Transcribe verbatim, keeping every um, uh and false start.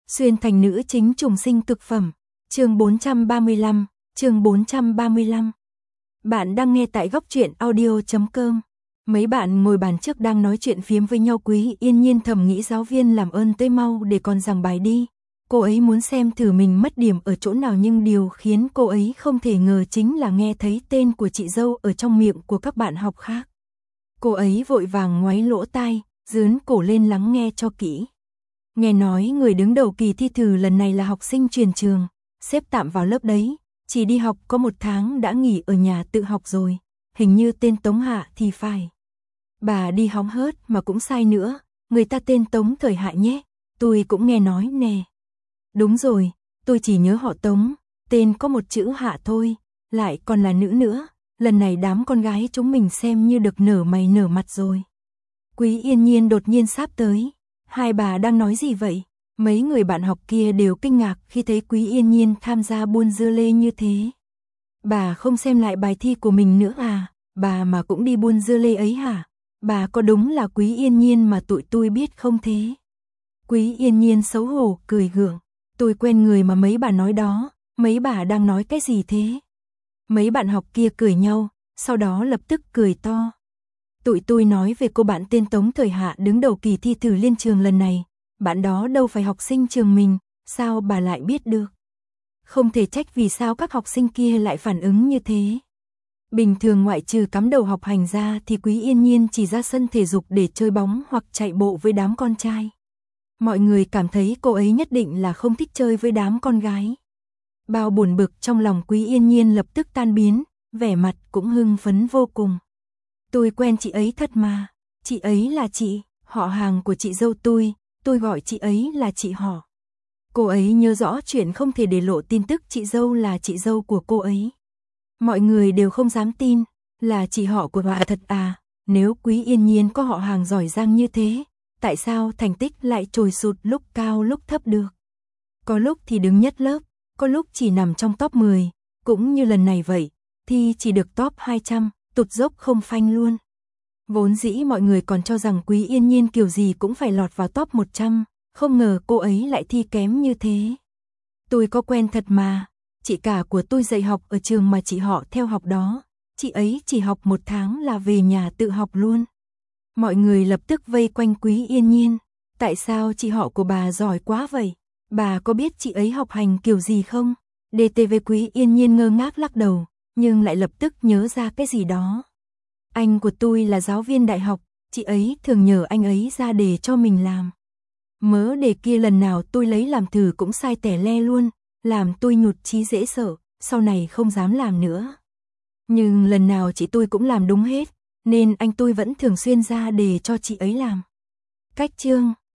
Xuyên thành nữ chính trùng sinh cực phẩm. Chương bốn trăm ba mươi lăm, chương bốn trăm ba mươi lăm. Bạn đang nghe tại góc truyện audio chấm com. Mấy bạn ngồi bàn trước đang nói chuyện phiếm với nhau, Quý Yên Nhiên thầm nghĩ giáo viên làm ơn tới mau để con giảng bài đi. Cô ấy muốn xem thử mình mất điểm ở chỗ nào, nhưng điều khiến cô ấy không thể ngờ chính là nghe thấy tên của chị dâu ở trong miệng của các bạn học khác. Cô ấy vội vàng ngoáy lỗ tai, dướn cổ lên lắng nghe cho kỹ. Nghe nói người đứng đầu kỳ thi thử lần này là học sinh chuyển trường, xếp tạm vào lớp đấy, chỉ đi học có một tháng đã nghỉ ở nhà tự học rồi, hình như tên Tống Hạ thì phải. Bà đi hóng hớt mà cũng sai nữa, người ta tên Tống Thời Hạ nhé, tôi cũng nghe nói nè. Đúng rồi, tôi chỉ nhớ họ Tống, tên có một chữ Hạ thôi, lại còn là nữ nữa, lần này đám con gái chúng mình xem như được nở mày nở mặt rồi. Quý Yên Nhiên đột nhiên sáp tới. Hai bà đang nói gì vậy? Mấy người bạn học kia đều kinh ngạc khi thấy Quý Yên Nhiên tham gia buôn dưa lê như thế. Bà không xem lại bài thi của mình nữa à? Bà mà cũng đi buôn dưa lê ấy hả? Bà có đúng là Quý Yên Nhiên mà tụi tôi biết không thế? Quý Yên Nhiên xấu hổ cười gượng. Tôi quen người mà mấy bà nói đó, mấy bà đang nói cái gì thế? Mấy bạn học kia cười nhau, sau đó lập tức cười to. Tụi tôi nói về cô bạn tên Tống Thời Hạ đứng đầu kỳ thi thử liên trường lần này, bạn đó đâu phải học sinh trường mình, sao bà lại biết được? Không thể trách vì sao các học sinh kia lại phản ứng như thế. Bình thường ngoại trừ cắm đầu học hành ra thì Quý Yên Nhiên chỉ ra sân thể dục để chơi bóng hoặc chạy bộ với đám con trai. Mọi người cảm thấy cô ấy nhất định là không thích chơi với đám con gái. Bao buồn bực trong lòng Quý Yên Nhiên lập tức tan biến, vẻ mặt cũng hưng phấn vô cùng. Tôi quen chị ấy thật mà, chị ấy là chị, họ hàng của chị dâu tôi, tôi gọi chị ấy là chị họ. Cô ấy nhớ rõ chuyện không thể để lộ tin tức chị dâu là chị dâu của cô ấy. Mọi người đều không dám tin, là chị họ của bà thật à, nếu Quý Yên Nhiên có họ hàng giỏi giang như thế, tại sao thành tích lại trồi sụt lúc cao lúc thấp được? Có lúc thì đứng nhất lớp, có lúc chỉ nằm trong top mười, cũng như lần này vậy, thì chỉ được top hai trăm. Tụt dốc không phanh luôn. Vốn dĩ mọi người còn cho rằng Quý Yên Nhiên kiểu gì cũng phải lọt vào top một trăm, không ngờ cô ấy lại thi kém như thế. Tôi có quen thật mà, chị cả của tôi dạy học ở trường mà chị họ theo học đó, chị ấy chỉ học một tháng là về nhà tự học luôn. Mọi người lập tức vây quanh Quý Yên Nhiên, tại sao chị họ của bà giỏi quá vậy? Bà có biết chị ấy học hành kiểu gì không? đê tê vê Quý Yên Nhiên ngơ ngác lắc đầu, nhưng lại lập tức nhớ ra cái gì đó. Anh của tôi là giáo viên đại học, chị ấy thường nhờ anh ấy ra đề cho mình làm. Mớ đề kia lần nào tôi lấy làm thử cũng sai tẻ le luôn, làm tôi nhụt chí dễ sợ, sau này không dám làm nữa. Nhưng lần nào chị tôi cũng làm đúng hết, nên anh tôi vẫn thường xuyên ra đề cho chị ấy làm. Cách chương,